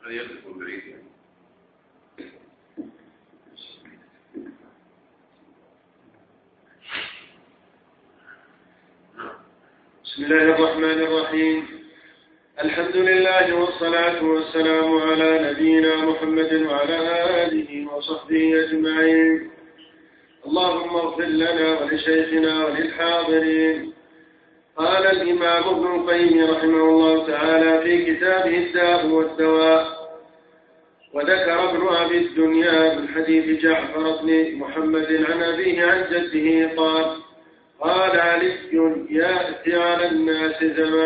يكون بعيد يعني. بسم الله الرحمن الرحيم. الحمد لله والصلاة والسلام على نبينا محمد وعلى آله وصحبه أجمعين. اللهم اغفر لنا ولشيخنا وللحاضرين. قال الإمام ابن القيم رحمه الله تعالى في كتابه الداء والدواء: وذكر ابن أبي الدنيا من حديث جعفر بن محمد عن أبيه عن جده قال علي: يأتي على الناس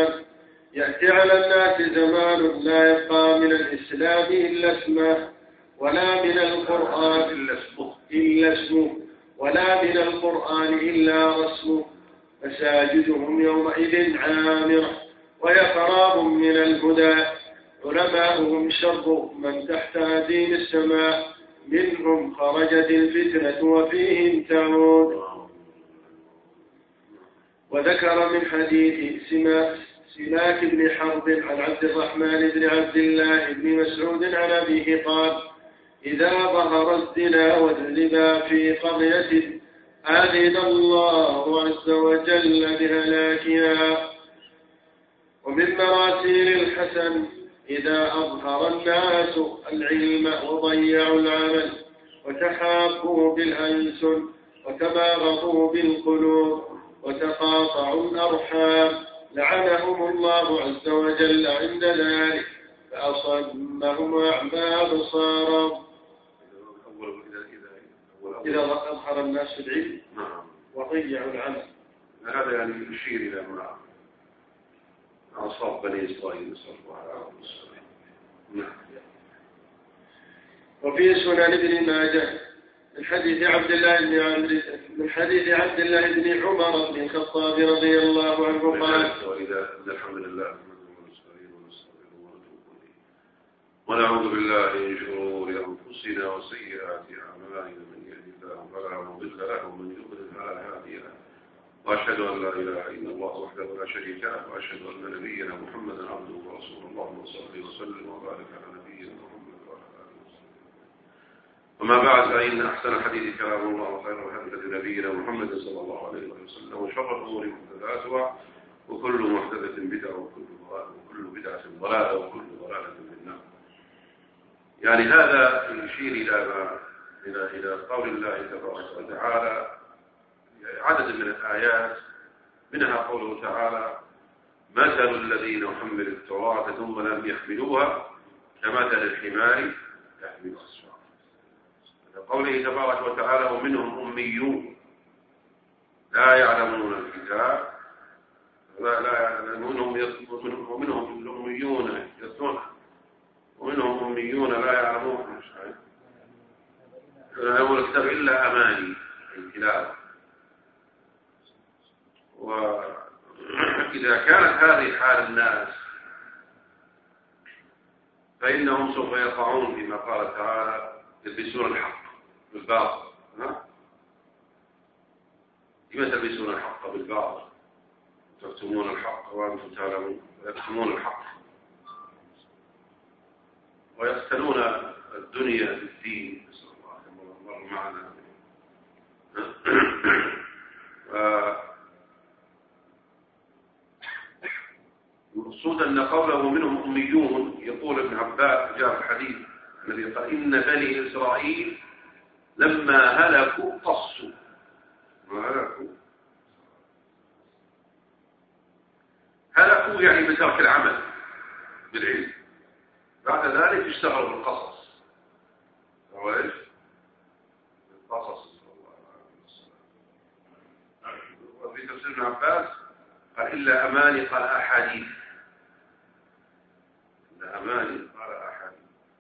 زمان لا يبقى من الإسلام إلا اسمه، ولا من القرآن إلا اسمه، ولا من القرآن إلا رسمه، مساجدهم يومئذ عامرة ويقراب من الهدى، علماؤهم شر من تحت أديم السماء، منهم خرجت الفتنة وفيهم تعود. وذكر من حديث سماك بن حرب عن عبد الرحمن بن عبد الله بن مسعود عن أبيه قال: إذا ظهر الزنا والربا في قرية أذن الله عز وجل بهلاكها. ومن مراسيل الحسن: إذا أظهر الناس العلم وضيعوا العمل وتحابوا بالألسن وتباغضوا بالقلوب وتقاطعوا الأرحام لعنهم الله عز وجل عند ذلك فأصمهم وأعمى أبصارهم. إذا أظهر الناس العلم وضيعوا العمل. هذا يعني يشير إلى ما أصاب بني إسرائيل صلى الله عليه وسلم. وفي سنن ابن ماجه من حديث عبد الله بن عمر بن الخطاب رضي الله عنه قال: الحمد لله ونعوذ بالله من شرور أنفسنا وسيئات أعمالنا، من يهد الله فلا مضل له ومن يضلل فلا هادي له، وأشهد أن لا إله إلا الله وحده لا شريك له، وأشهد أن نبينا محمدا عبده ورسوله. اللهم صل وسلم وبارك على نبينا محمد وعلى آله وصحبه. وما بعد، فإن أحسن الحديث كلام الله وخير الهدي نبينا محمد صلى الله عليه وسلم، وشر الأمور محدثاتها وكل محدثة بدعة وكل بدعة ضلالة وكل ضلالة في النار. يعني هذا يشير إلى قول الله تبارك وتعالى عدد من الآيات، منها قوله تعالى: مثل الذين حملوا التوراة ثم لم يحملوها كمثل الحمار يحمل أسفارا. قوله تبارك وتعالى: ومنهم أميون لا يعلمون الكتاب ومنهم أميون يتلون ومنهم أميون لا يعلمون الكتاب إلا أماني الكلاب. وإذا كانت هذه حال الناس فإنهم سوف يقعون فيما قال تعالى: يلبسون الحق بالباطل. لما تلبسون الحق بالباطل تكتمون الحق وأنتم تعلمون؟ يكتمون الحق ويقتلون الدنيا بالدين. نسأل الله معنا. المقصود أن قوله منهم أميون، يقول ابن عباس جاء الحديث الذي قال: إن بني إسرائيل لما هلكوا قصوا. هلكوا يعني بترك العمل بالعلم، بعد ذلك اشتغلوا بالقصص. هو ايش؟ القصص. وفي تفسير ابن عباس قال: إلا أماني، قال أحاديث. إلا أماني قال أحاديث.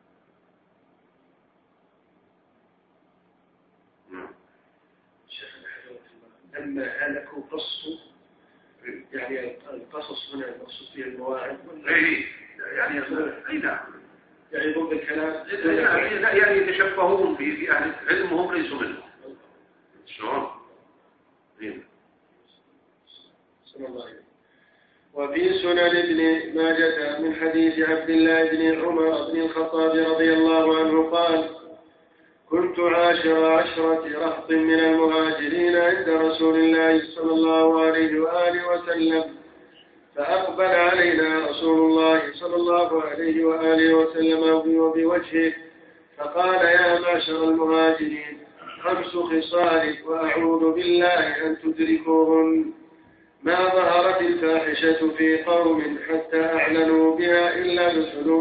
لما هلكوا قصوا، يعني القصص هنا المقصود فيه المواعظ. يعني نعم، يعني ضد الكلام. يعني يتشبهون في أهل العلم وهم ليسوا منهم. شلون؟ صلى الله عليه وسلم. وفي سنن ابن ماجة من حديث عبد الله بن عمر بن الخطاب رضي الله عنه قال: كنت عاشر عشرة رهط من المهاجرين عند رسول الله صلى الله عليه وآله وسلم، فأقبل علينا رسول الله صلى الله عليه وآله وسلم بوجهه فقال: يا معشر المهاجرين، 5 خصال وأعوذ بالله أن تدركوهن: ما ظهرت الفاحشة في قوم حتى أعلنوا بها إلا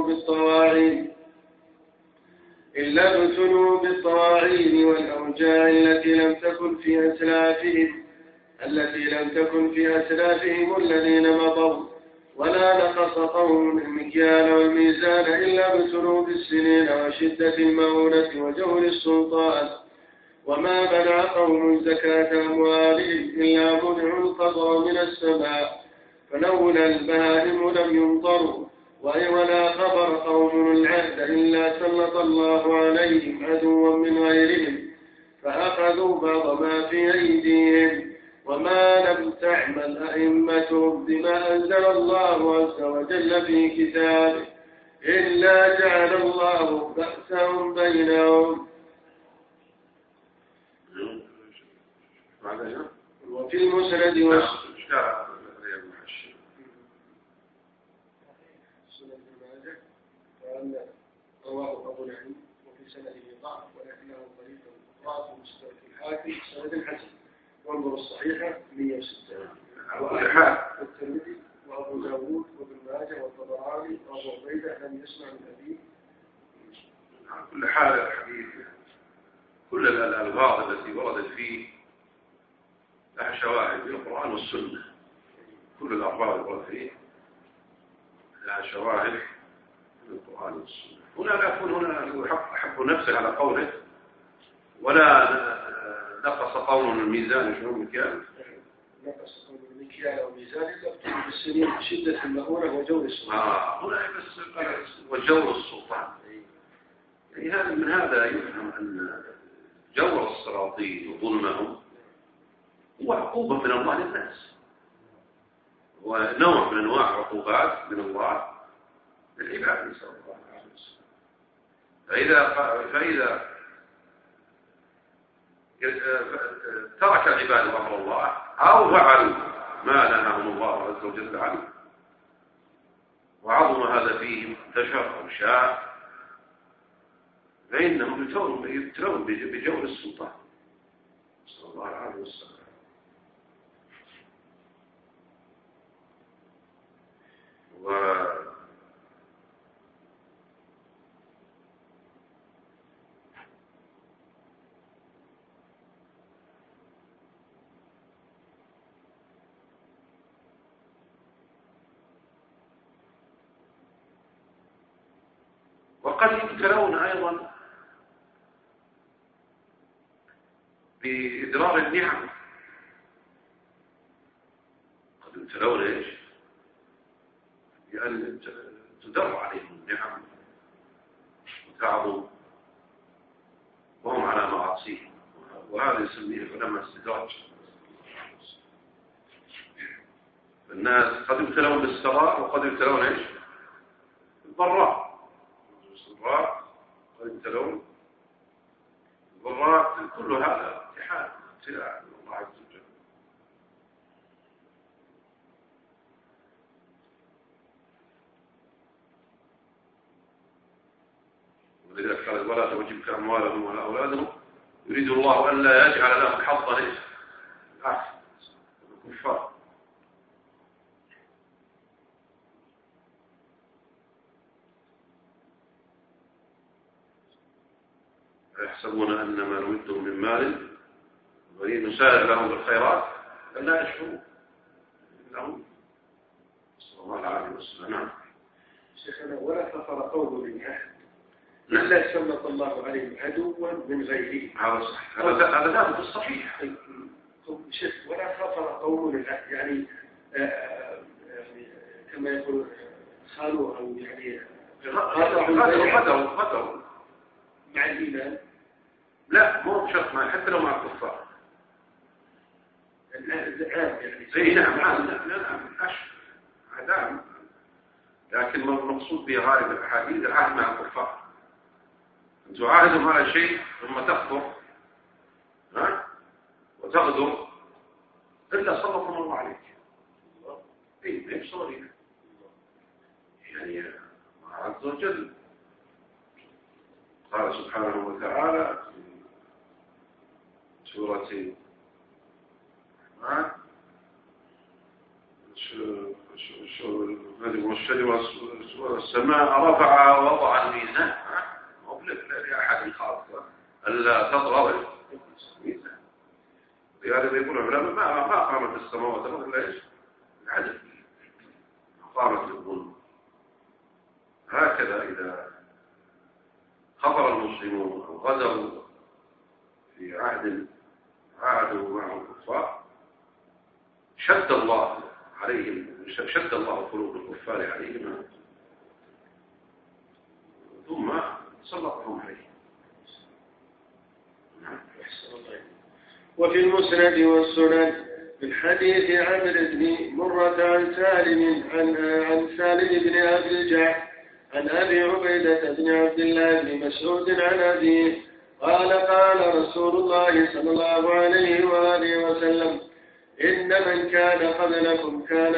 ابتلوا بالطواعين والأوجاع التي لم تكن في أسلافهم الذين مضوا، ولا نقص قوم المكيال والميزان إلا ابتلوا بالسنين وشدة المؤونة وجور السلطان، وما منع قوم زكاة أموالهم إلا منعوا القطر من السماء فلولا البهائم لم يمطروا، ولا خبر قوم العهد إلا سلط الله عليهم عدوا من غيرهم فأخذوا بعض ما في أيديهم، وما لم تعمل أئمتهم بما أنزل الله عز وجل في كتابه إلا جعل الله بأسهم بينهم. وفي المسند رواه أبو نعيم وفي سنده ضعف ولكنه طريق ضعف مستوى الحاكم سند حسن، وانظر الصحيحة 106 والترمذي وأبو داود وابن ماجه والطبراني وأبو عبيدة لم يسمع من أبيه. كل حال الحديث كل الألفاظ التي وردت فيه لها شواهد في القرآن والسنة، كل الألفاظ التي وردت فيه لها شواهد في القرآن والسنة. هنا لا يكون هنا حق نفسه على قوله ولا نقص قول من الميزان شنو المكيال؟ نقص قول من المكيال وميزان يقتل بالسنين شدة المؤونة وجور السلطان. هنا بس وجور السلطان. يعني هذا من هذا يفهم أن جور السلاطين وظلمهم هو عقوبة من الله للناس، ونوع من أنواع عقوبات من الله للعباد، نسأل الله العافية. فإذا ترك العباد أمر الله أو فعلوا ما نهاهم الله عز وجل عنه وعظم هذا فيهم انتشر أو شاء، فإنهم يبتلون بجور السلطان، صلى الله عليه وسلم. وقد يبتلون أيضا بإدرار النعم، قد يبتلون إيش؟ بأن تدر عليهم النعم وتعظم وهم على معاصيهم، وهذا يسميه العلماء استدراج. الناس قد يبتلون بالسراء وقد يبتلون إيش؟ بالضراء. الضراء قد يبتلون بالضراء، كل هذا امتحان ابتلاء من الله عز وجل. ولذلك قال: ولا تعجبك أموالهم ولا أولادهم يريد الله أن لا يجعل لهم حظا إيش؟ الكفار. يحسبون أن ما نمدهم من مال ونسارع لهم بالخيرات لا يشعرون لهم، صلى الله عليه وسلم. نعم شيخنا، ولا كفر قوم بالعهد إلا سلط الله عليهم عدوا من غيره. هذا صحيح، هذا ثابت الصحيح. شيخ، ولا كفر قوم بالعهد يعني كما يقول خالوا أو يعني قدروا مع الإيمان. لا، مو بشرط ما، حتى لو مع الكفار. العام يعني. اي نعم، عام. نعم، لا، لكن المقصود بغالب الأحاديث العهد مع الكفار، أن تعاهدهم على شيء ثم تكفر وتغدر إلا سلطهم الله عليك. إيه ما يبصرين يعني عز وجل قال سبحانه وتعالى في سورة والسماء رفعها ووضع الميزان، لأحد خاصة ألا تطغوا الميزان. لهذا يقول العلماء ما قامت السماوات والأرض إلا إيش؟ العدل، قامت للظلم. هكذا إذا خطر المسلمون أو غدروا في عهد عاهدوا معه الكفار شد الله عليهم، شد الله قلوب الكفار عليهم ثم سلطهم عليهم. وفي المسند والسنن من حديث عمرو بن مرة عن سالم بن أبي الجعد عن أبي عبيدة بن عبد الله بن مسعود عن أبيه قال قال رسول الله صلى الله عليه وآله وسلم إن من كان قبلكم كان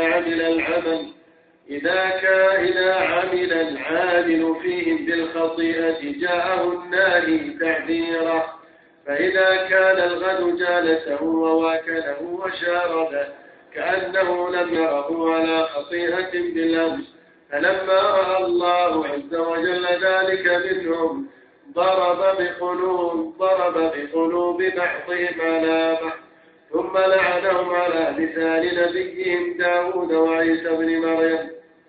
إذا عمل العامل فيهم بالخطيئة جاءه الناهي تعذيرا، فإذا كان الغد جالسه وواكله وشارده كأنه لم يره على خطيئة بالأمس، فلما رأى الله عز وجل ذلك منهم ضرب بقلوب بعضهم على بعض، ثم لعنهم على لسان نبيهم داود وعيسى بن مريم،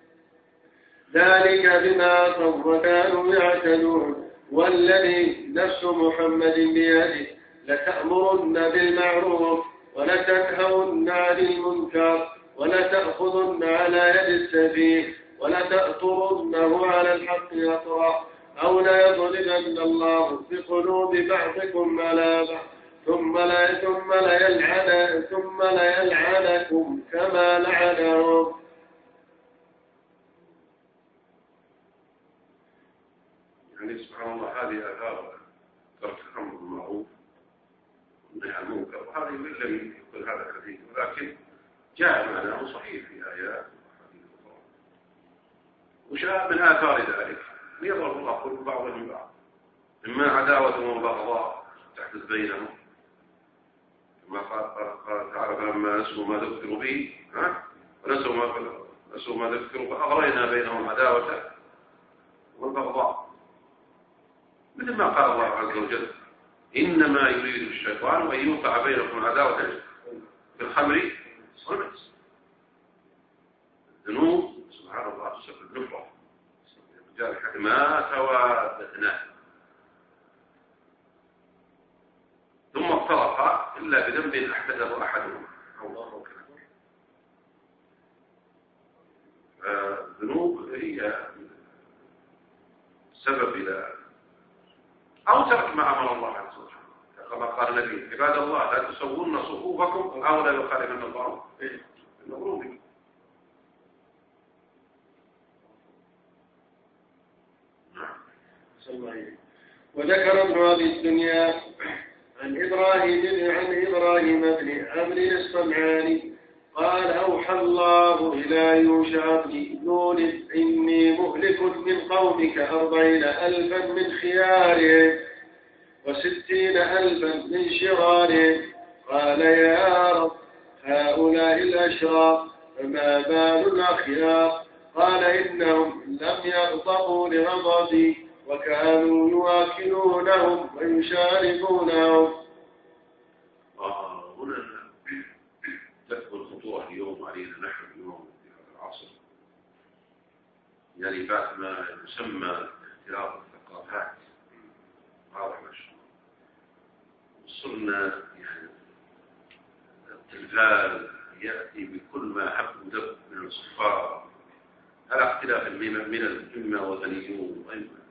ذلك بما عصوا وكانوا يعتدون. والذي نفس محمد بيده لتأمرن بالمعروف ولتنهون عن المنكر ولتأخذن على يد السفيه ولتأطرنه على الحق يطرا، أو ليضربن الله في قلوب بعضكم على بعض ثم ليلعنكم كما لعنهم. يعني سبحان الله هذه آثار ترك الأمر بالمعروف والنهي عن المنكر، وهذه من لم يقل هذا الحديث، ولكن جاء معناه صحيح في آيات وحديث أخرى، وجاء من آثار ذلك ليضرب الله قلوب بعضهم من بعض، إما عداوة وبغضاء تحدث بينهم، كما قال تعالى فلما نسوا ما ذكروا به نسوا ما ذكروا فأغرينا بينهم عداوة والبغضاء، مثل ما قال الله عز وجل إنما يريد الشيطان أن يوقع بينكم العداوة في الخمر والميسر. الذنوب سبحان الله تسبب نفرة ما توادتنا ثم افترقا إلا بذنب أحدثه أحدهم. الله أكبر. الذنوب هي سبب إلى أو ترك ما أمر الله عز وجل، كما قال النبي عباد الله لا تسوون صفوفكم أو لا يخالفن الله المغروب. وذكر ابن أبي الدنيا عن إبراهيم بن عمرو الصنعاني قال أوحى الله إلى يوشع بن نون إني مهلك من قومك 40,000 من خيارهم 60,000 من شرارهم. قال يا رب هؤلاء الأشرار فما بال الأخيار؟ قال إنهم لم يغضبوا لغضبي وكانوا يواكلونهم ويشاربونهم. هنا تكبر خطوة اليوم علينا نحن اليوم في هذا العصر، يعني بعد ما يسمى اختلاط الثقافات واضح مشروع وصلنا يعني التلفاز يأتي بكل ما حب ودب من الصفار على اختلاف من الأمة وغنيون وغيرها.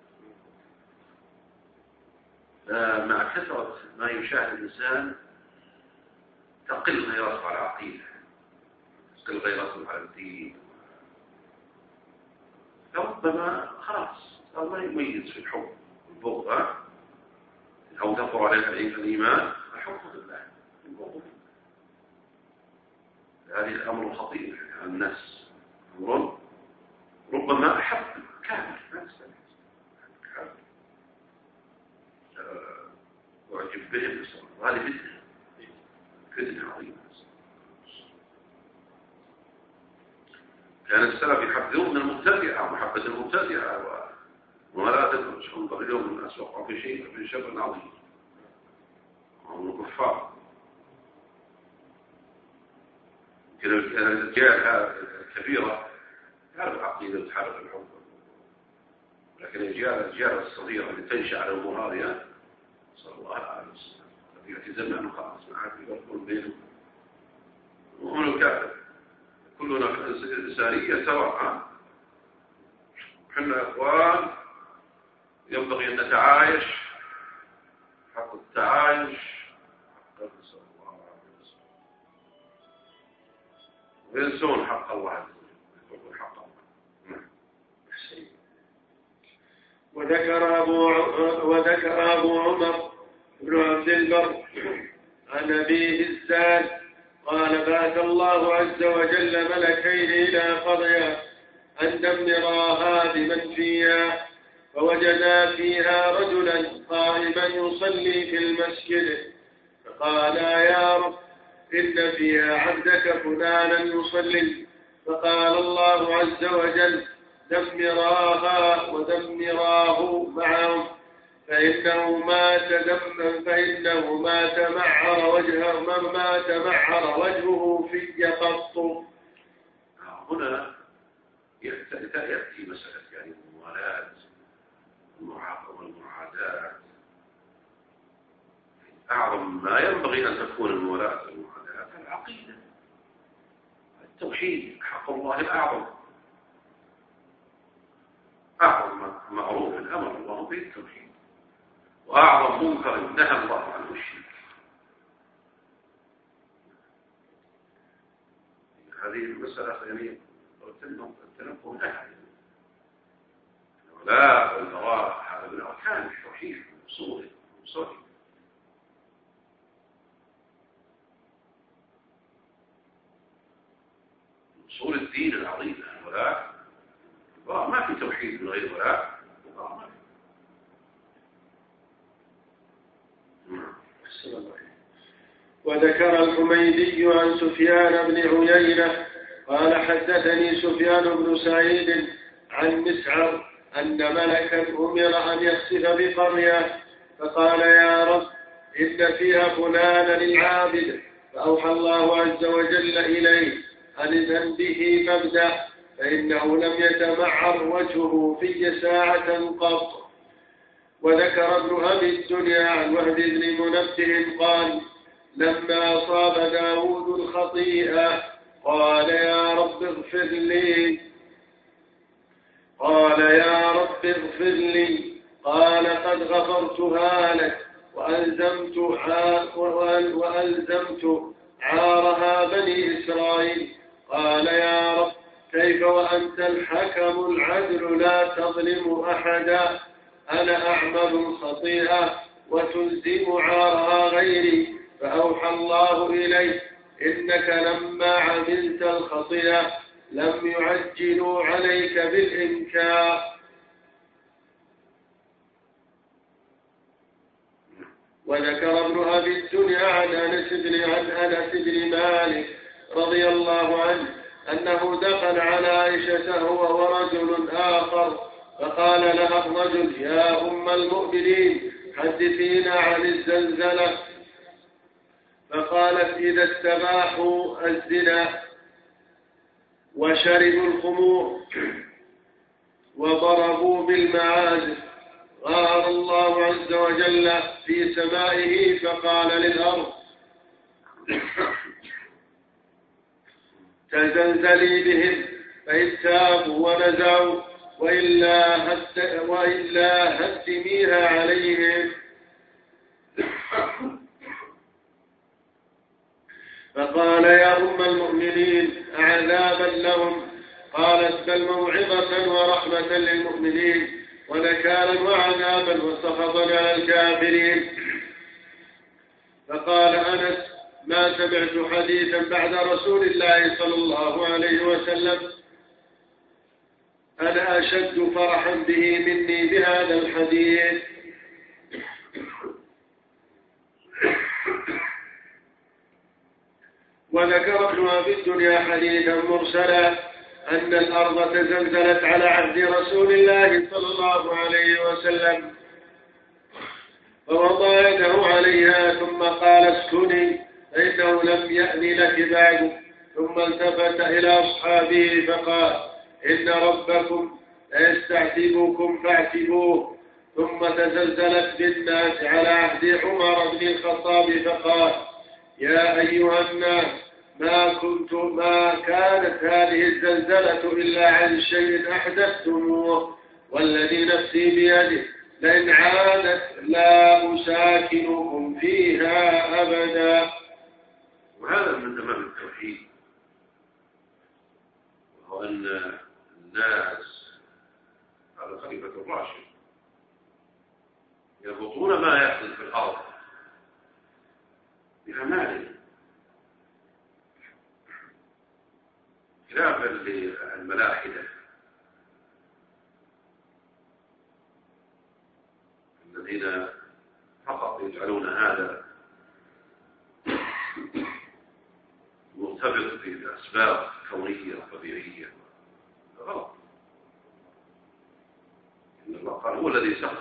مع كثرة ما يشاهد الإنسان تقل غيرته على العقيدة، تقل غيرته على الدين، ربما خلاص الله يميز في الحب والبغض، أو تقر عليها الإيمان الحب في الله البغض. هذه الأمر خطير على الناس، أمر ربما أحب كامل ما تستمع وأعجب بهم، وهذه فتنة عظيمة. كان السلف يحذرون من المبتدعة ومحبة المبتدعة ولا تدرج انظر اليوم الناس وقعوا في شيء في شر عظيم وهم الكفار. يمكن الأجيال الكبيرة تعرف العقيدة وتعرف الحب، لكن الأجيال الصغيرة اللي تنشأ على الأمور هذه صلى الله عليه وسلم يأتي زمان خلاص ما عاد يفرقون بينهم وهم الكافر. كلنا إنسانية سواء، احنا اخوان ينبغي ان نتعايش حق التعايش حق صلى الله عليه وسلم، وينسون حق الله عز وجل يتركون حق الله. وذكر أبو عمر بن عبد البر عن أبيه الزاد قال بعث الله عز وجل ملكين إلى قرية أن دمراها بمن فيها، فوجدا فيها رجلا قائما يصلي في المسجد، فقالا يا رب إن فيها عبدك فلانا يصلي، فقال الله عز وجل دمراها ودمراه معهم فإنه ما تمعر وجهه في قط. هنا يأتي مسألة يعني الموالاة والمعاداة. أعظم ما ينبغي أن تكون الموالاة والمعاداة العقيدة، التوحيد حق الله الأعظم، أعظم معروف الأمر الله به التوحيد، وأعظم منكر نهى الله عنه الشرك. هذه المسألة يعني التنبه لها، الولاء والبراء هذا من أركان التوحيد من أصوله. أصول الدين العظيمة الولاء والبراء، ما في توحيد من غير ولاء والبراء. وذكر الحميدي عن سفيان بن عيينة قال حدثني سفيان بن سعيد عن مسعر أن ملكا أمر أن يخسف بقرية، فقال يا رب إن فيها فلانا العابد، فأوحى الله عز وجل إليه أن اذهب به فابدأ، فإنه لم يتمعر وجهه في ساعة قط. وذكر ابن أبي الدنيا عن وهب بن منبه قال لما أصاب داود الخطيئة قال يا رب اغفر لي، قال قد غفرتها لك وألزمت عارها بني إسرائيل. قال يا رب كيف وأنت الحكم العدل لا تظلم أحدا، أنا أعمل الخطيئة وتلزم عارها غيري، فأوحى الله إليه إنك لما عملت الخطيئة لم يعجلوا عليك بالإنكار. وذكر ابن أبي الدنيا عن أنس بن مالك رضي الله عنه أنه دخل على عائشة هو ورجل آخر، فقال لها الرجل يا أم المؤمنين حدثينا عن الزلزلة، فقالت إذا استباحوا الزنا وشربوا الخمور وضربوا بالمعازف غار الله عز وجل في سمائه فقال للأرض تزلزلي بهم، فإن تابوا ونزعوا وإلا هدميها عليهم. فقال يا أم المؤمنين أعذابا لهم قالت بل موعظة ورحمة للمؤمنين ونكالا وعذابا وسخطا على الكافرين. فقال أنس ما سمعت حديثا بعد رسول الله صلى الله عليه وسلم أنا أشد فرحا به مني بهذا الحديث. وذكر ابن أبي الدنيا حديثا مرسلا أن الأرض تزلزلت على عهد رسول الله صلى الله عليه وسلم فوضع يده عليها ثم قال اسكني فإنه لم يأن لك بعد. ثم التفت إلى أصحابه فقال إن ربكم ليستعتبكم فاعتبوه. ثم تزلزلت بالناس على عهد عمر بن الخطاب فقال يا أيها الناس ما كانت هذه الزلزلة إلا عن شيء أحدثتموه والذي نفسي بيده لئن عادت لا أساكنكم فيها أبدا. وهذا من تمام التوحيد، وهو أن الناس على الخليفة الراشد يضبطون ما يحدث في الأرض بأعمالهم خلافا للملاحدة الذين فقط يجعلون هذا مرتبط بأسباب كونية طبيعية. غلط. إن الله قال هو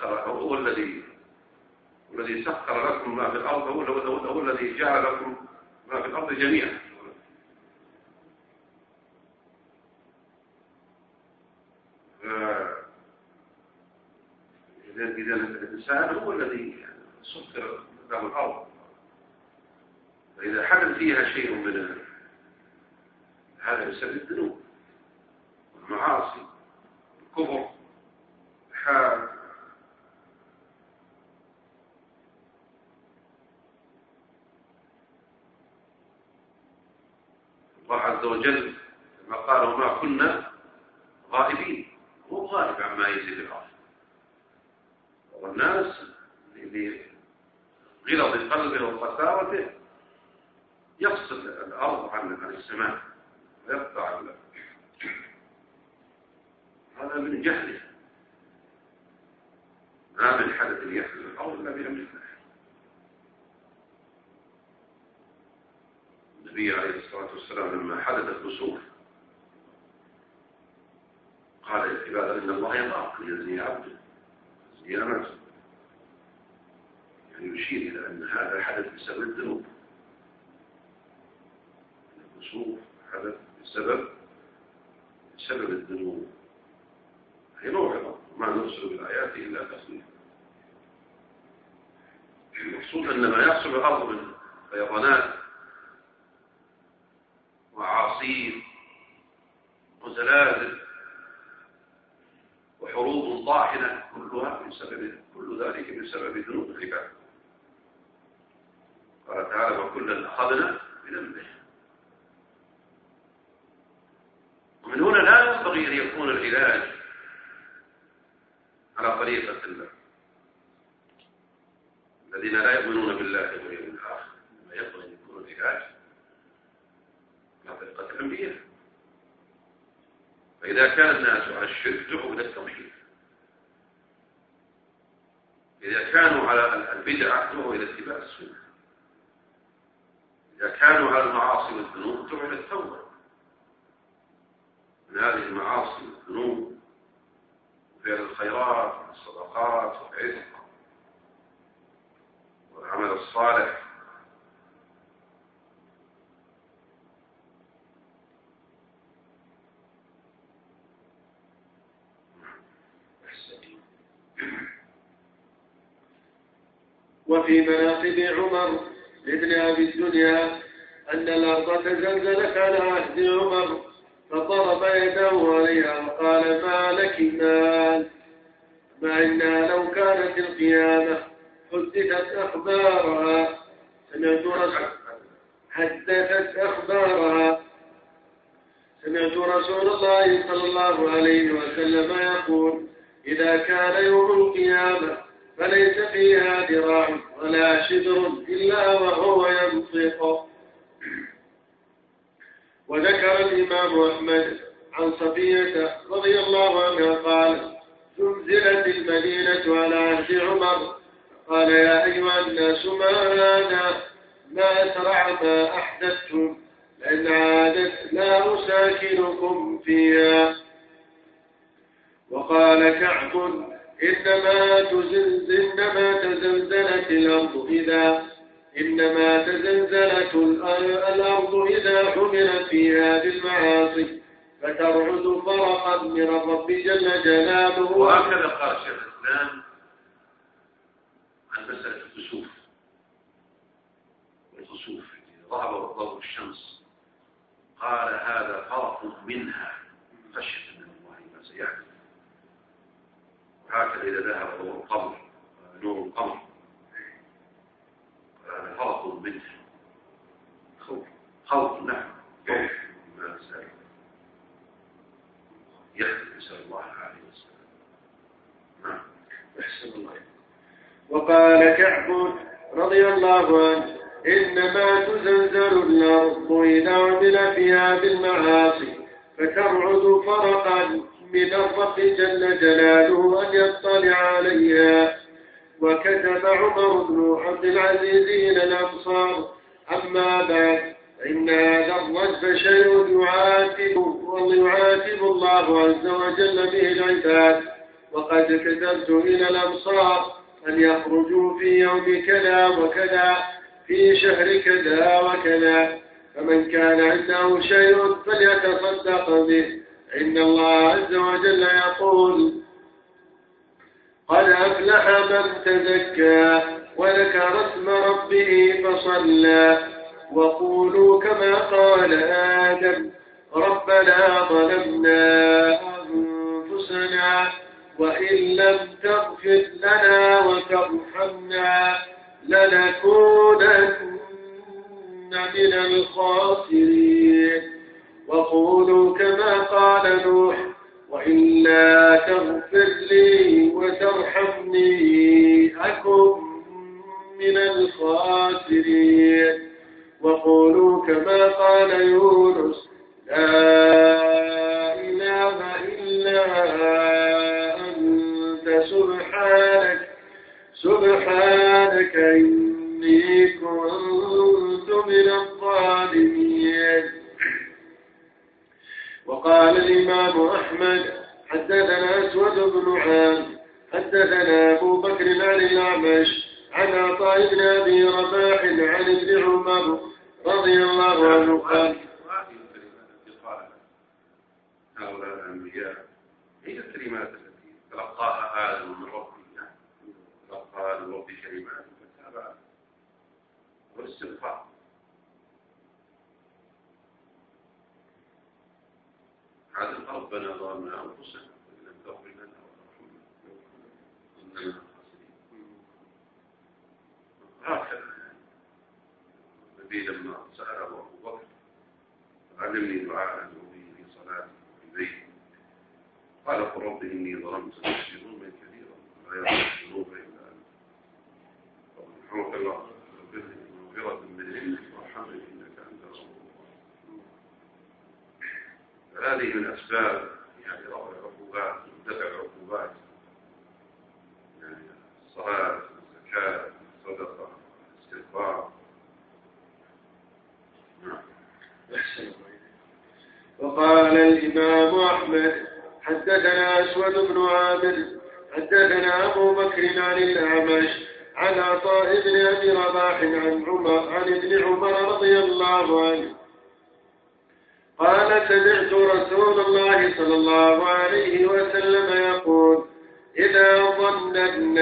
الذي سخر لكم ما في الأرض، هو الذي جعل لكم ما في الأرض جميعا. إذا الإنسان هو الذي سخر له الأرض، فإذا حدث فيها شيء من هذا بسبب الذنوب والمعاصي الكفر الحال. الله عز وجل كما قال وما كنا غائبين، هو غائب عما يجري في الأرض. والناس بغلظ قلبه وقساوته يفصل الأرض عن السماء ويقطع هذا من جهله. ما من حدث يحدث الأرض إلا بأمر الله. النبي عليه الصلاة والسلام لما حدث الكسوف قال يا عباد إن الله يضاق يزني عبده زيانته، يعني يشير إلى أن هذا حدث بسبب الذنوب. الكسوف حدث بسبب الذنوب. هي موعظة ما نرسل بالآيات إلا تخويفا. المقصود أن ما يحصل الأرض من فيضانات وعاصير وزلازل وحروب طاحنة كل ذلك بسبب ذنوب العباد. قال تعالى وكلا أخذنا بذنبه. ومن هنا لا ينبغي أن يكون العلاج على طريقة الله الذين لا يؤمنون بالله واليوم الآخر، ما ينبغي أن يكون العلاج على طريقة الأنبياء. فإذا كان الناس على الشرك دعوا إلى التوحيد، إذا كانوا على البدعة دعوا إلى اتباع السنة، إذا كانوا على المعاصي والذنوب دعوا إلى التوبة من هذه المعاصي والذنوب وفعل الخيرات والصدقات والعتق والعمل الصالح. وفي مناقب عمر لابن أبي الدنيا أن الأرض تزلزلت على عهد عمر فضرب يده عليها وقال ما لك مال، مع أنها لو كانت القيامة حدثت أخبارها سمعت سمعت رسول الله صلى الله عليه وسلم يقول: إذا كان يوم القيامة فليس فيها ذراع ولا شبر إلا وهو ينطق. وذكر الإمام أحمد عن صفية رضي الله عنها قال: زلزلت المدينة على عهد عمر، قال: يا أيها الناس ما هذا؟ ما أسرع ما أحدثتم، لأن عادت لا أساكنكم فيها. وقال كعب: إنما تزلزلت الأرض إذا حمل فيها بالمعاصي فترعد فرقا من الرب جل جلاله. وهكذا قال شيخ الإسلام عن مسألة الكسوف والخسوف، ظهر ضوء الشمس، قال: هذا فرق منها خشية من الله ما سيعلم. وهكذا إذا ذهب نور القمر هذا فرق منه، خوف نعم، خوف ما سيعلم يحدث، نسأل الله العافية والسلام. نعم. أحسن الله. وقال كعب رضي الله عنه: إنما تزلزل الأرض إذا عمل فيها بالمعاصي فترعد فرقا من الرب جل جلاله أن يطلع عليها. وكتب عمر بن عبد العزيز إلى الأمصار: أما بعد، فإن هذا الرجف شيء يعاتب الله عز وجل به العباد. وقد كتبت إلى الأمصار أن يخرجوا في يوم كذا وكذا في شهر كذا وكذا، فمن كان عنده شيء فليتصدق به، إن الله عز وجل يقول: قد أفلح من تزكى وذكر اسم ربه فصلى. وقولوا كما قال آدم: ربنا ظلمنا أنفسنا وإن لم تغفر لنا وترحمنا لنكونن من الخاسرين. وقولوا كما قال نوح: وإن لا تغفر لي وترحمني أكن من الخاسرين. وقولوا كما قال يونس: لا إله إلا أنت سبحانك إني كنت من الظالمين. وقال الإمام أحمد: حدثنا أسود بن عامر حدثنا أبو بكر عن الأعمش عن عطاء بن أبي رباح عن ابن عمر رضي الله عنه قال: هؤلاء الأنبياء هي الكلمات التي تلقاها آدم من ربه، تلقاها من ربه كلمات فتابعها، والاستغفار. هذا ربنا ظلمنا أنفسنا وإن لم تغفر لنا وترحمنا إننا من الخاسرين. هكذا النبي لما سأله أبو بكر: علمني دعاء أدعو في صلاتي وفي بيتي، قال: قل رب إني ظلمت نفسي ظلما كثيرا ولا يغفر الذنوب إلا أنت، رحمك الله اغفر لي مغفرة من عندك وارحمني إنك أنت الغفور الرحيم. هذه من أسباب يعني رفع العقوبات ودفع العقوبات، يعني الصلاة والزكاة والصدقة والاستغفار. وقال الإمام أحمد: حدثنا أسود بن عامر حدثنا أبو بكر عن الأعمش عن عطاء بن أبي رباح عن ابن عمر رضي الله عنه قال: سمعت رسول الله صلى الله عليه وسلم يقول: إذا ظن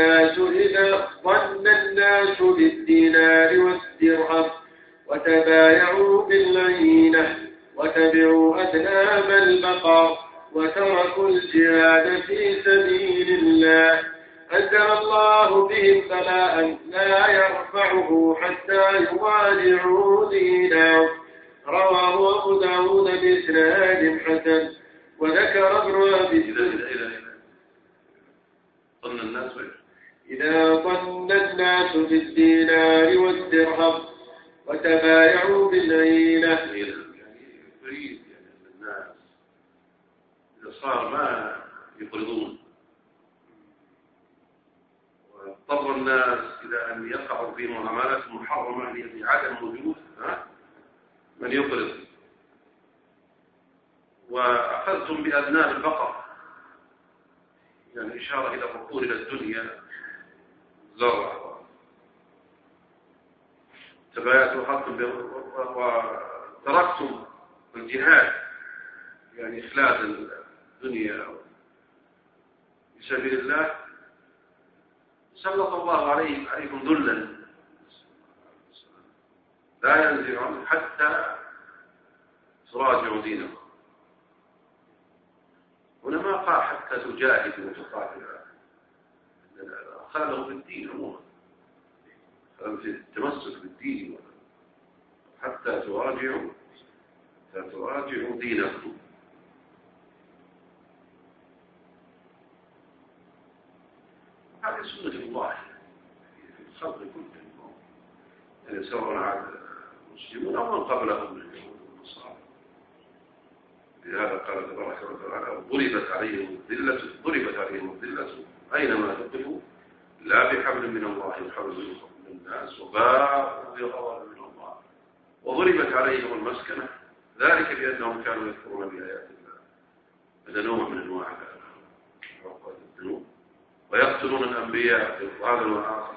الناس بالدينار والدرهم وتبايعوا بالعينة وتبعوا أذناب البقر وتركوا الجهاد في سبيل الله أنزل الله بهم بلاء لا يرفعه حتى يراجعوا دينهم رواه أبو داود بإسناد حسن. وذكر ابن أبي ظن الناس إذا ظن الناس بالدينار والدرهم وتبايعوا بالعينة. يعني يريد الناس إذا صار ما يقرضون، واضطر الناس إلى أن يقعوا في معاملات محرمة لعدم وجود من يقرض. وأخذتم بأذناب البقر، يعني إشارة إلى الركون إلى الدنيا زرع، تبايعتم وتركتم الجهاد، يعني إخلاص الدنيا في سبيل الله، سلط الله عليكم ذلا لا ينزعون حتى تراجعوا دينكم. هنا ما قال حتى تجاهدوا وتقاتلوا، خلوا في الدين عموما، خلوا في التمسك بالدين حتى تراجعوا دينكم. هذه سنة الله في الخلق كلهم، يعني سواء على المسلمون أو من قبلهم من اليهود والنصارى. لهذا قال تبارك وتعالى: ضربت عليهم الذلة أينما تقفوا لا بحبل من الله وحبل من الناس وباءوا بغضب من الله وضربت عليهم المسكنة ذلك بأنهم كانوا يكفرون بآيات الله. هذا نوع من أنواع الذنوب. ويقتلون الأنبياء هذا وآخر،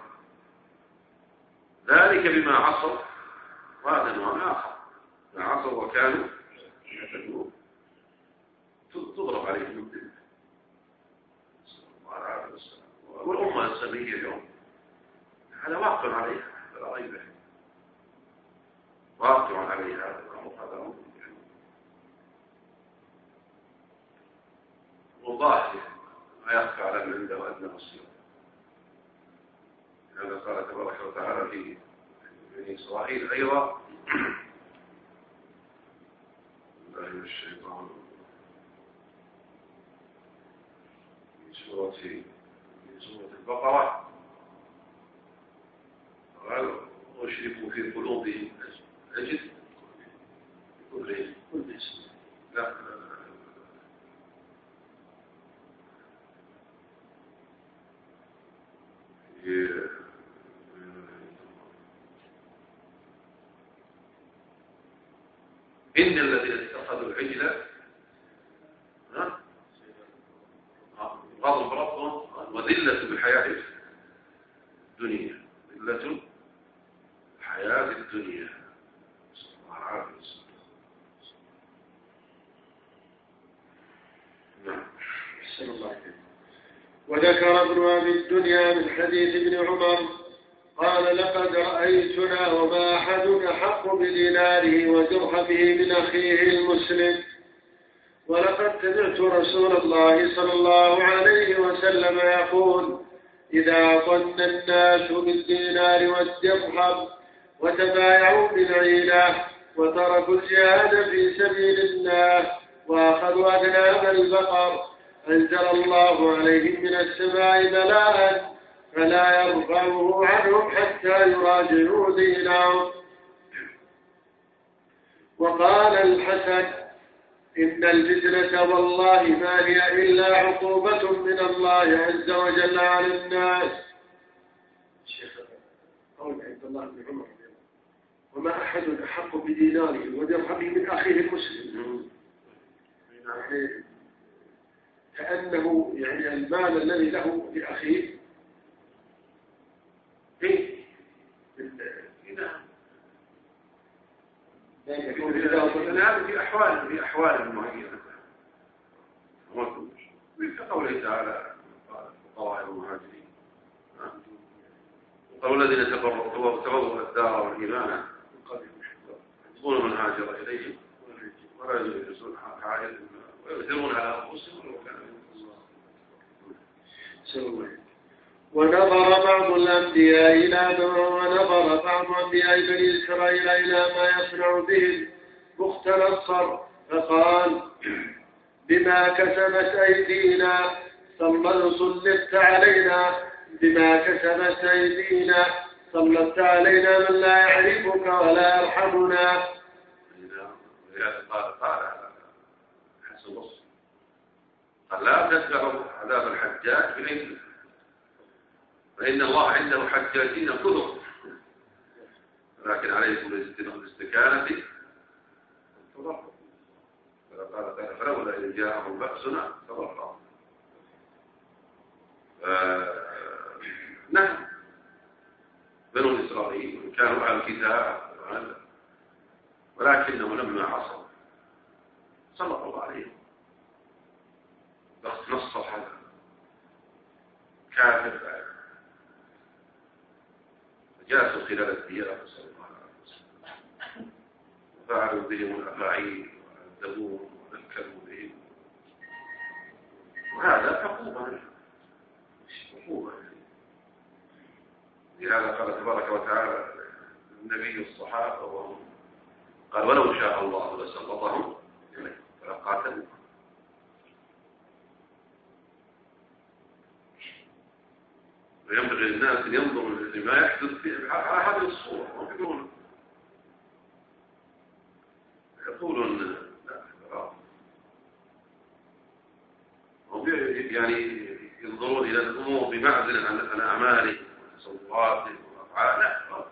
ذلك بما عصوا، وهذا نوع آخر ما عصوا وكانوا يعتدون. تضرب عليهم الذلة. والأمة الإسلامية اليوم هذا واقع عليها، لا ريب فيه، واقع عليها هذا الأمر. وظاهر ما يخفى على من عنده أدنى بصيرة. هذا قال تبارك وتعالى في بني إسرائيل أيضا: الله من الشيطان في سورة البقرة قال: واشركوا في قلوبهم أجد كل اسم. لا إن الذين اتخذوا العجل غضب ربهم وذلة بالحياة الدنيا، ذلة الحياة الدنيا. وذكر ابن أبي الدنيا من حديث ابن عمر قال: لقد رأيتنا وما أحد أحق بديناره ودرهمه من أخيه المسلم، ولقد سمعت رسول الله صلى الله عليه وسلم يقول: إذا ظن الناس بالدينار والدرهم وتبايعوا بالعينة وتركوا الجهاد في سبيل الله وأخذوا أذناب البقر أنزل الله عليهم من السماء بلاء فلا يرفعه عنهم حتى يراجعوا دينهم. وقال الحسن: إن الفتنة والله ما هي إلا عقوبة من الله عز وجل على الناس. الشيخ قول عند الله بن عمر: وما أحد أحق بديناره ودرهمه من أخيه المسلم، يعني كأنه يعني المال الذي له لأخيه هذا في أحوال معينة، مثل قوله تعالى: الفقراء والمهاجرين، وقالوا الذين تبوأوا الدار والإيمان يحبون من هاجر إليهم ولا يجوزون حائل ويؤثرون على أنفسهم ولو كان منهم. ونظر بعض الأنبياء إلى بني إسرائيل إلى ما يصنع بهم بخت نصر فقال بما كسبت أيدينا سلطت علينا بما كسبت أيدينا سلطت علينا من لا يعرفك ولا يرحمنا. قال حسن بصر قال لا تذكروا عذاب الحجاج بالعلم فإن الله عنده حجاجين كثر لكن عليكم بالاستكانة والتضرع. قال فلولا إذ جاءهم بأسنا تضرعوا. نعم بنو إسرائيل كانوا على الكتاب ولكنهم لما عصوا سلط الله عليهم بخت نصر هذا كافر جاسوا خلال الديار صلى الله عليه وسلم وفعلوا بهم الأفاعيل وعذبوهم ونكلوا بهم وهذا عقوبة لهذا قال تبارك وتعالى النبي الصحابة وهم قال ولو شاء الله لسلطهم إليه فلقاتلوا. وينبغي للناس أن ينظروا لما يحدث على هذه الصورة. يقولون يعني ينظرون إلى الأمور بمعزل عن أعمالهم وتصوراتهم وأفعالهم.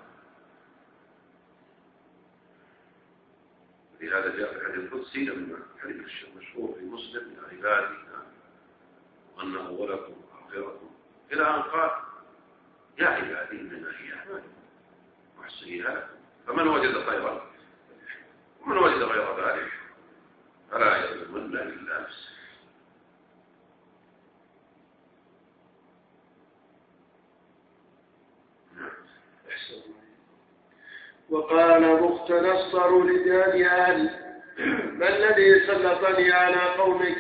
لهذا جاء في الحديث القدسي لما حديث المشهور في مسلم يا عبادي وأن أولكم وآخركم إلى أن قال يا عبادي إنما هي أعمالكم أحصيها فمن وجد خيرا ومن وجد غير ذلك فلا يلومن إلا نفسه. وقال بخت نصر لدانيال ما الذي سلطني على قومك؟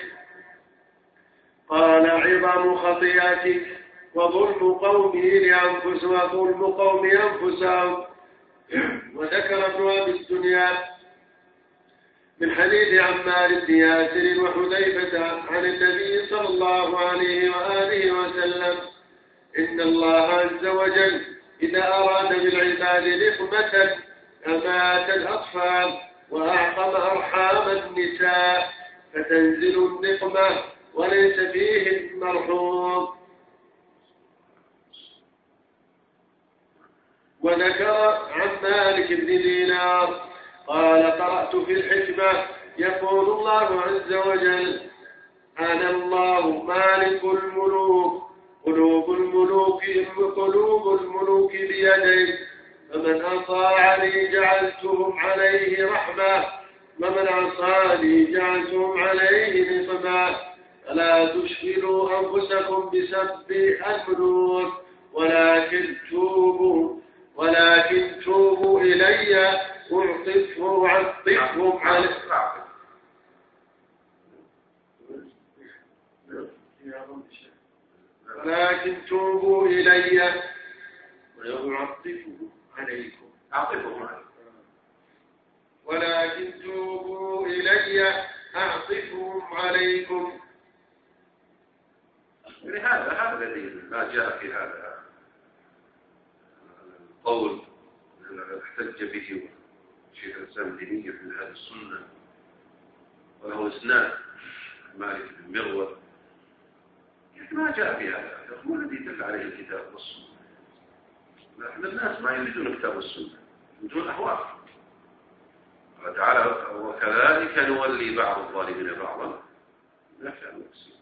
قال عظم خطيئتك وظلم قومي لأنفسهم وظلم قومي أنفسهم. وذكر ابن أبي الدنيا من حديث عمار بن ياسر وحذيفة عن النبي صلى الله عليه وآله وسلم إن الله عز وجل إذا أراد بالعباد نقمة أمات الأطفال وأعقم أرحام النساء فتنزل النقمة وليس فيه مرحوم. وذكر عن مالك بن دينار قال قرأت في الحكمة يقول الله عز وجل أنا الله مالك الملوك قلوب الملوك بيدي فمن أطاعني جعلتهم عليه رحمة ومن عصاني جعلتهم عليه نقمة. فلا تشغلوا أنفسكم بسب الملوك ولكن توبوا إلي أعطفهم عليه. ولكن توبوا إلي ويعطفهم عليكم. ولكن توبوا إلي أعطفهم عليكم. هذا الذي ما جاء في هذا القول احتج به شيخ الإسلام الديني في هذه السنة وله إسناد مالك بن مروة ما جاء في هذا هو الذي دل عليه الكتاب والسنة. نحن الناس ما يريدون الكتاب والسنة يريدون الأهواء. قال تعالى وكذلك نولي بعض الظالمين بعضا ما كانوا يكسبون.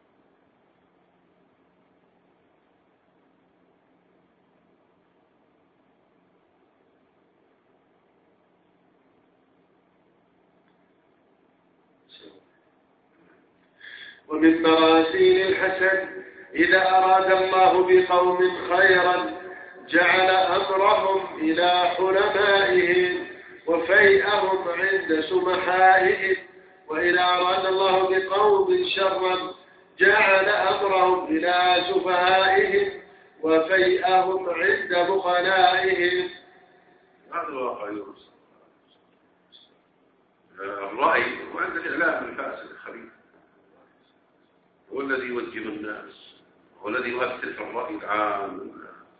ومن مراسيل الحسن إذا أراد الله بقوم خيرا جعل أمرهم إلى حلمائهم وفيئهم عند سمحائهم وإذا أراد الله بقوم شرا جعل أمرهم إلى سفهائهم وفيئهم عند بخلائهم. هذا الواقع يونس الرأي وعند الإعلام الفاسد الخبيث هو الذي يوجه الناس، هو الذي يؤثر في الرأي العام.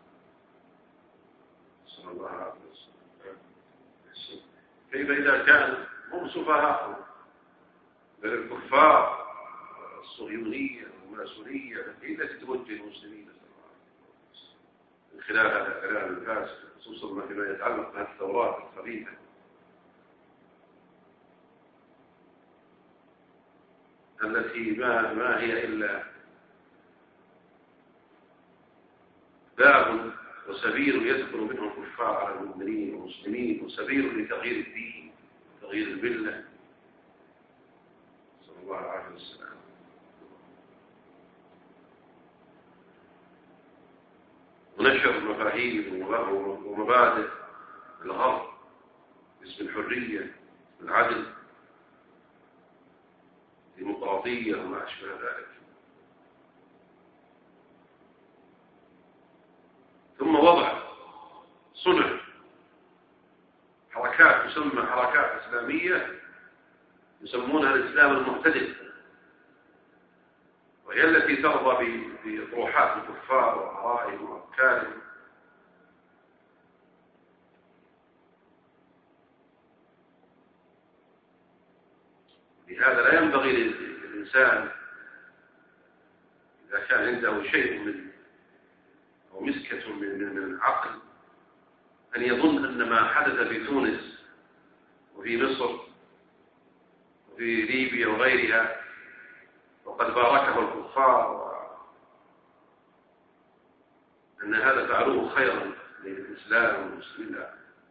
صلى الله عليه وسلم. كيف إذا كان هم سفهاء بل الكفار الصهيونية والماسونية هي التي توجه المسلمين من خلال هذا الإعلام الفاسد، خصوصا فيما يتعلق بالثورات الخبيثة التي ما هي إلا باب وسبيل يدخل منه الكفار على المؤمنين والمسلمين، وسبيل لتغيير الدين وتغيير الملة. صلى الله عليه وسلم. ونشر مفاهيم ومبادئ الغرب باسم الحرية والعدل الديمقراطية وما أشبه ذلك. ثم وضع صنع حركات تسمى حركات إسلامية يسمونها الإسلام المعتدل، وهي التي ترضى بطروحات الكفار وآرائهم وأفكارهم. لهذا لا ينبغي للإنسان إذا كان عنده شيء من أو مسكة من العقل أن يظن أن ما حدث في تونس وفي مصر وفي ليبيا وغيرها وقد باركه الكفار أن هذا فعلوه خيرا للإسلام والمسلمين،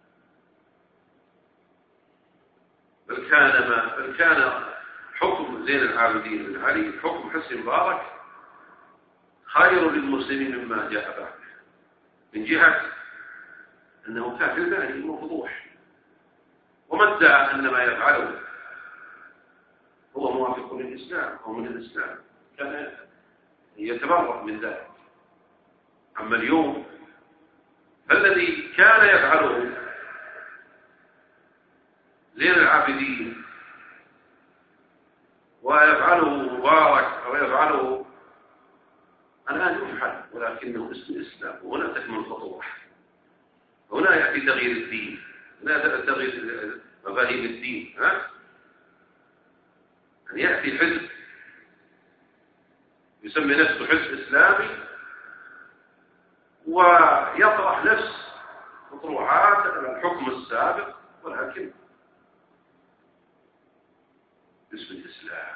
بل كان حكم زين العابدين بن علي حكم حسني مبارك خير للمسلمين مما جاء بعد، من جهة أنه كان في الباني وفضوح، وما ادعى أن ما يفعله هو موافق للإسلام أو من الإسلام، كان يتبرأ من ذلك. أما اليوم فالذي كان يفعله زين العابدين ويفعله مبارك ويفعله الآن يفعل ولكنه اسم الإسلام، وهنا تكمن الخطوة، هنا يأتي تغيير الدين، هنا تغيير مفاهيم الدين. أن يأتي حزب يسمي نفسه حزب إسلامي ويطرح نفس مطروحات الحكم السابق ولكن باسم الإسلام.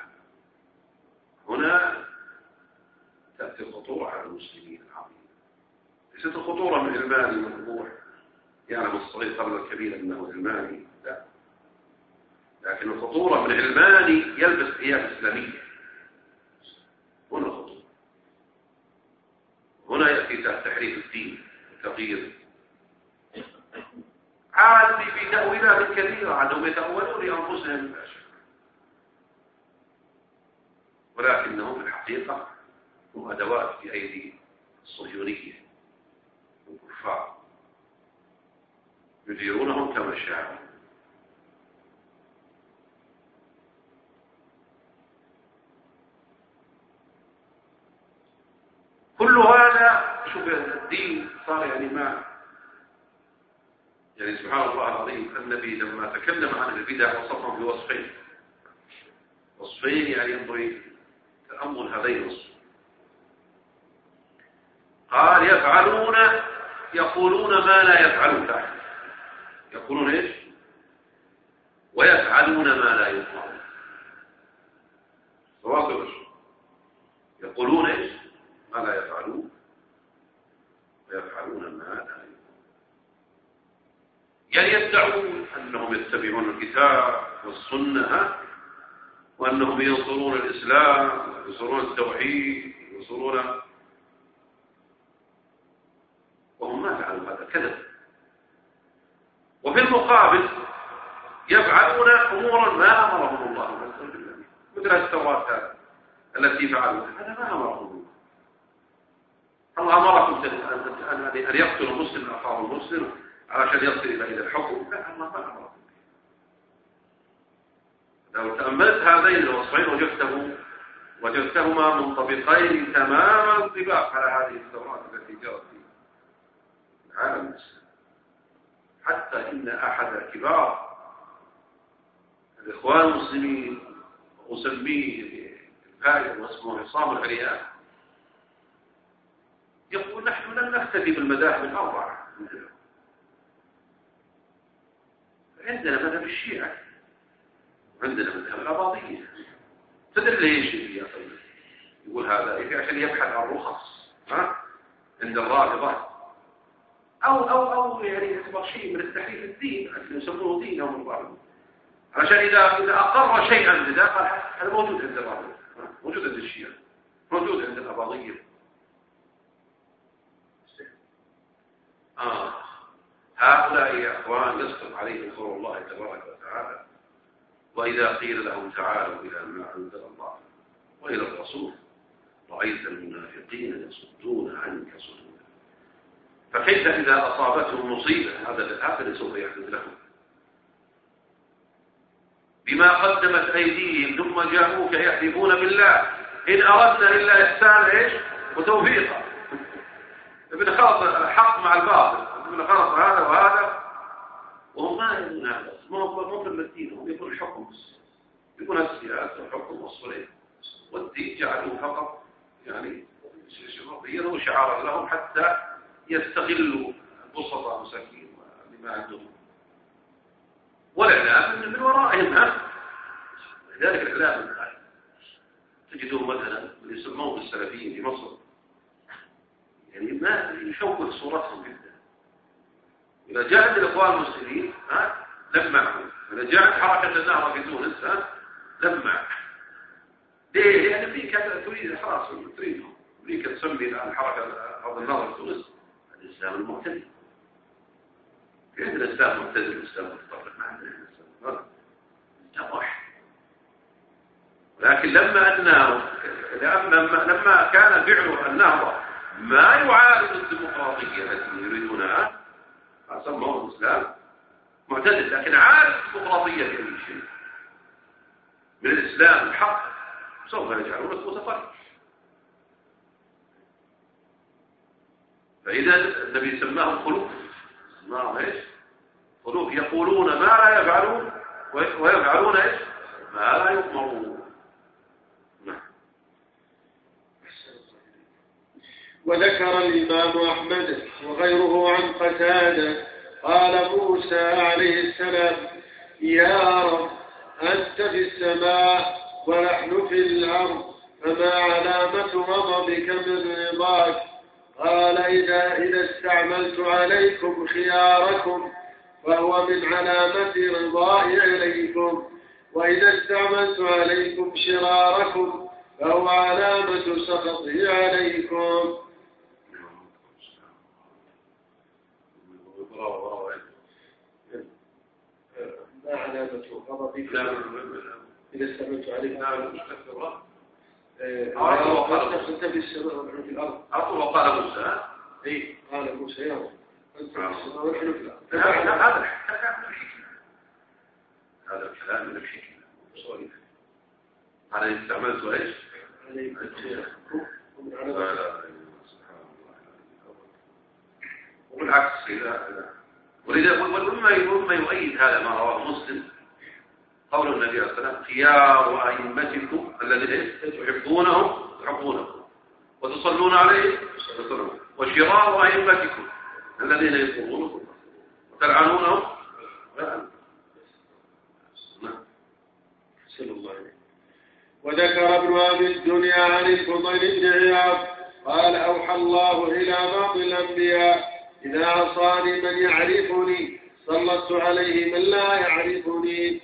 هنا تأتي الخطورة على المسلمين العظيمة، ليست الخطورة من علماني مذبوح يعلم الصغير قبل الكبير أنه علماني، لا، لكن الخطورة من علماني يلبس ثياب إسلامية. هنا الخطورة، هنا يأتي تحريف الدين وتغيير. عاد في تأويلات كثيرة عندهم يتأولون لأنفسهم، ولكنهم في الحقيقة هم أدوات في أيدي الصهيونية والكفار يديرونهم كما شاءوا. كل هذا شوف الدين صار يعني سبحان الله العظيم. النبي لما تكلم عن البدع وصفهم بوصفين يعني ينبغي تأمل هذين الوصفين. قال يقولون ما لا يفعلون، يقولون ايش؟ ويفعلون ما لا يفعلون. واضح؟ يقولون ايش؟ ما لا يفعلون ويفعلون ما لا يفعلون. يعني يدعون أنهم يتبعون الكتاب والسنة وأنهم ينصرون الإسلام وينصرون التوحيد وينصرون، وهم ما فعلوا هذا، كذب. وفي المقابل يفعلون أمورا ما أمرهم الله عز وجل، مثل التوراة التي فعلوا هذا ما أمرهم الله. الله أمركم أن يقتل المسلم أخاه المسلم علشان يصل إلى الحكم، لا، الله ما أمركم. لو تأملت هذين الوصفين وجدتهما منطبقين تمام الانطباق على هذه الثورات التي جرت في العالم الإسلامي. حتى إن أحد كبار الإخوان المسلمين أسميه الفائد واسمه عصام العريان يقول نحن لن نكتفي بالمذاهب الأربعة، عندنا مذهب الشيعة وعندنا مذهب الأباضية. تدري ليش يا طيب؟ يقول هذا عشان يبحث عن رخص عند الرافضة أو يعني يعتبر شيء من التحريف الدين، عشان يسمونه دينهم الرافضة، عشان إذا أقر شيئا لذا قال هذا موجود عند الرافضة، موجود عند الشيعة، موجود عند الأباضية. هؤلاء يا أخوان يسقط عليهم قول الله تبارك وتعالى: وإذا قيل لهم تعالوا إلى ما أنزل الله وإلى الرسول رأيت المنافقين يصدون عنك صدودا. فكيف إذا أصابتهم مصيبة، هذا اللي سوف يحدث لهم، بما قدمت أيديهم ثم جاءوك يحلفون بالله إن أردنا إلا إحسانا وتوفيقا. ابن خلط الحق مع الباطل، ابن خلط هذا وهذا، وهم ما يقولون هذا، ما هو الدين، هم يقولون الحكم بس، يقول السياسة والحكم والصليب، والدين جعلوه فقط يعني يضعوا شعارا لهم حتى يستغلوا البسطاء المساكين بما عندهم، والإعلام من ورائهم. لذلك الإعلام تجدون مثلا اللي يسمون بالسلفيين في مصر يعني ما يشوه صورتهم جدا. إذا جاءت الإخوان المسلمين لمعوا، إذا جاءت حركة النهضة في تونس لمع. ليه؟ لأن أمريكا تريد خلاص تريدهم. أمريكا تسمي الآن حركة أرض النهضة في تونس الإسلام المعتدل. في عندنا الإسلام المعتدل والإسلام المتطرف، ما عندنا الإسلام واحد. لكن لما كان فعل النهضة ما يعارض الديمقراطية التي يريدونها سموه الإسلام معتدل، لكن عارض الديمقراطية في أي شيء من الإسلام الحق سوف يجعلونك متطرف. فإذا النبي سماهم خلوف، سماهم ايش؟ خلوف، يقولون ما لا يفعلون ويفعلون ايش؟ ما لا يؤمرون. وذكر الإمام أحمد وغيره عن قتادة قال موسى عليه السلام: يا رب أنت في السماء ونحن في الأرض، فما علامة غضبك من رضاك؟ قال: إذا استعملت عليكم خياركم فهو من علامة رضائي عليكم، وإذا استعملت عليكم شراركم فهو علامة سخطي عليكم. ما علامة غضبك إذا استعملت عليكم؟ أنت في السماء ونحن في الأرض. وقال موسى قال موسى: يا رب أنت في السماء ونحن في الأرض. هذا الكلام من الحكمة. أنا استعملت إيش؟ وبالعكس ولذا مما يؤيد هذا ما رواه مسلم قول النبي عليه الصلاة والسلام: خيار أئمتكم الذين تحبونهم وتصلون عليه وشرار أئمتكم الذين يصلونهم وتلعنونهم. وذكر ابن أبي الدنيا عن الفضيل بن عياض قال: أوحى الله إلى بعض الأنبياء: إذا عصاني من يعرفني سلطت عليه من لا يعرفني.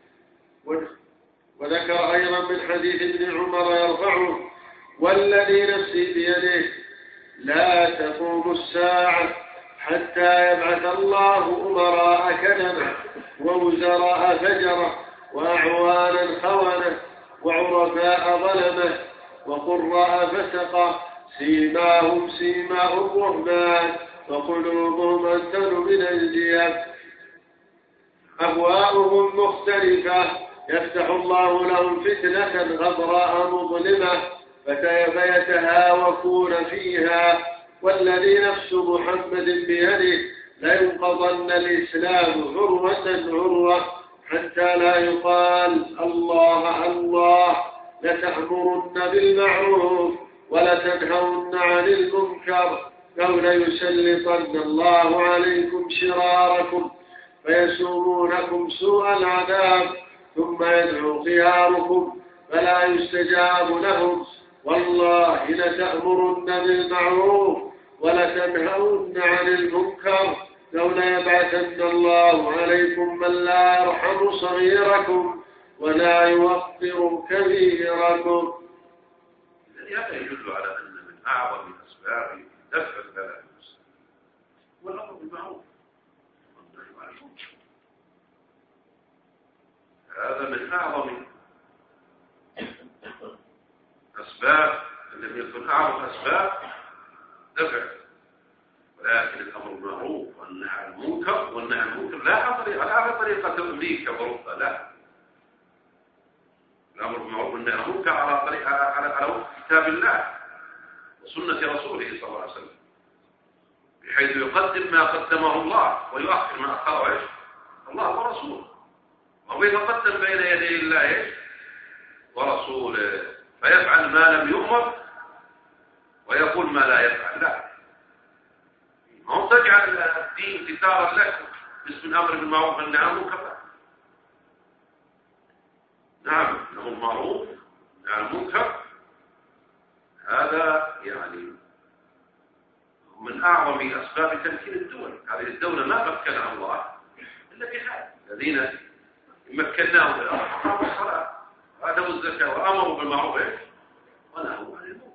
وذكر أيضا من حديث ابن عمر يرفعه: والذي نفسي بيده لا تقوم الساعة حتى يبعث الله أمراء كذبة ووزراء فجرة وأعوانا خونة وعرفاء ظلمة وقراء فسقة سيماهم رهبان وقلوبهم أنتن من الجياب، أهواؤهم مختلفة يفتح الله لهم فتنة غضراء مظلمة فيتهاوكون فيها، والذي نفس محمد بيده لينقضن الإسلام عروة عروة حتى لا يقال الله الله، لتأمرن بالمعروف ولتنهون عن المنكر، أو ليسلطن الله عليكم شراركم فيسومونكم سوء العذاب ثم يدعو خياركم فلا يستجاب لهم، والله لتأمرن بالمعروف ولتنهون عن المنكر، لو ليبعثن الله عليكم من لا يرحم صغيركم ولا يوقر كبيركم. هذا يدل على أن من أعظم أسباب دفع البلاء والأمر بالمعروف والنهي عن المنكر. هذا من أعظم أسباب التي يكون أعظم أسباب دفع، ولكن الأمر بالمعروف والنهي عن المنكر، والنهي عن المنكر لا على طريقة أمريكا وأوروبا، لا، الأمر بالمعروف والنهي عن المنكر على وفق كتاب الله وسنة رسوله صلى الله عليه وسلم، بحيث يقدم ما قدمه الله ويؤخر ما أخره الله ورسوله، وهو يتقدم بين يدي الله ورسوله فيفعل ما لم يؤمر ويقول ما لا يفعل، لا، ما هو تجعل الدين كتابا لك باسم الأمر بالمعروف والنهي عن المنكر. نعم، الأمر بالمعروف والنهي عن المنكر هذا يعني من أعظم أسباب تمكين الدول. هذه الدولة ما مكنها الله إلا بهذا، الذين مكناهم بالأمر أقاموا الصلاة وآتوا الزكاة وأمروا بالمعروف ونهوا عن المنكر.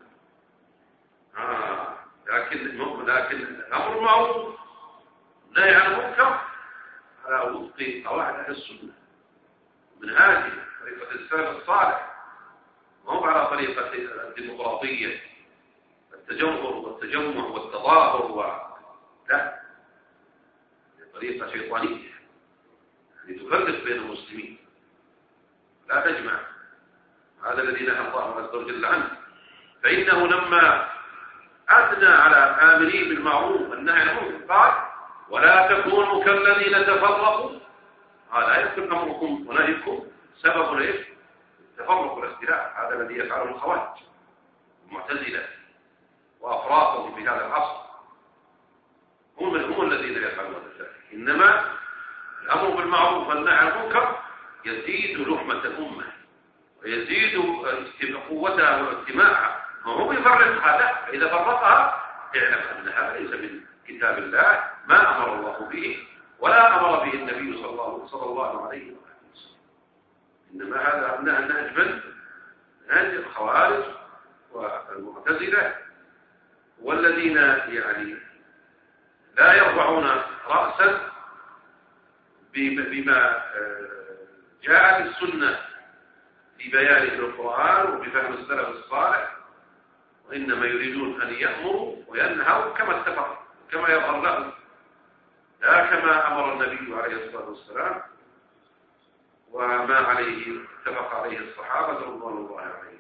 لكن الأمر بالمعروف والنهي عن المنكر على وفق قواعد أهل السنة من هذه طريقة السلف الصالح، وهم على طريقة الديمقراطية التجمهر والتجمع والتظاهر لا، طريقة شيطانية لتفرق بين المسلمين لا تجمع. هذا الذي نهى الله عز وجل عنه، فإنه لما أثنى على آمرين بالمعروف والنهي عن المنكر قال ولا تكونوا كالذين تفرقوا، هذا يكون أمركم ونهيكم سبب ليش؟ التفرق والاختلاف، هذا الذي يفعله الخوارج المعتزلة وأفراطهم في هذا العصر، هم الذين يفعلون ذلك. إنما الأمر بالمعروف والنهي عن المنكر يزيد لحمة الأمة ويزيد قوتها واجتماعها، وهو يفرقها لا، فإذا فرقها اعلم أن هذا ليس من كتاب الله ما أمر الله به ولا أمر به النبي صلى الله عليه وسلم، إنما هذا النهج من نهج الخوارج والمعتزلة والذين يعني لا يرفعون رأسا بما جاءت السنة في بيان القرآن وبفهم السلف الصالح، وإنما يريدون أن يأمروا وينهوا كما اتفق كما يظهر لهم، لا كما أمر النبي عليه الصلاة والسلام وما عليه اتفق عليه الصحابة رضوان الله عليهم.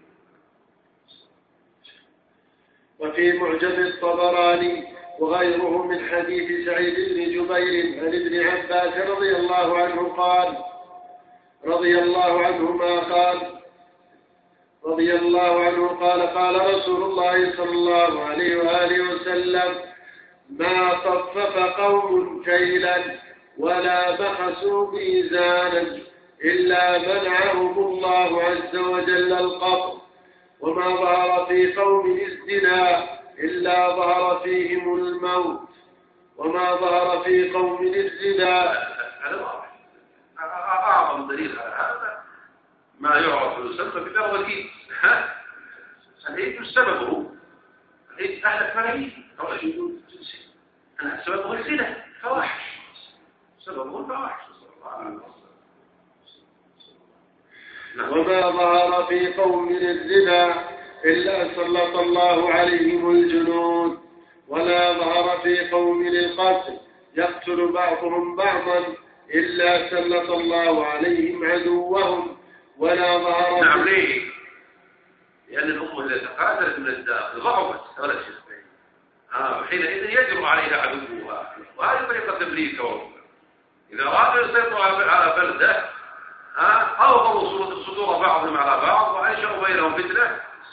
وفي معجم الطبراني وغيره من حديث سعيد بن جبير عن ابن عباس رضي الله عنهما قال قال رسول الله صلى الله عليه وآله وسلم ما طفف قوم كيلا ولا بخسوا ميزانا إلا منعهم الله عز وجل القبر، وما ظهر في قوم الزنا إلا ظهر فيهم الموت، وما ظهر في قوم الزنا. هذا واضح. أعظم دليل على هذا ما يعرف ويسمى ببر الإيد. الإيد سببه الإيد أهلك ملايين أو أجل سببه الزنا فواحش، سببه الفواحش. وما ظهر في قوم الزنا إلا سلط الله عليهم الجنود، ولا ظهر في قوم القتل يقتل بعضهم بعضا إلا سلط الله عليهم عدوهم ولا ظهر. نعم. ليه؟ لأن الأمة إذا تقاتلت من الداخل ضعفت ولا شيء. وحينئذ يجرؤ عليها عدوها، وهذه طريقة أمريكا وأوروبا. إذا أرادوا يسيطروا على بلده أوغروا صدور بعضهم على بعض وأنشأوا بينهم فتنة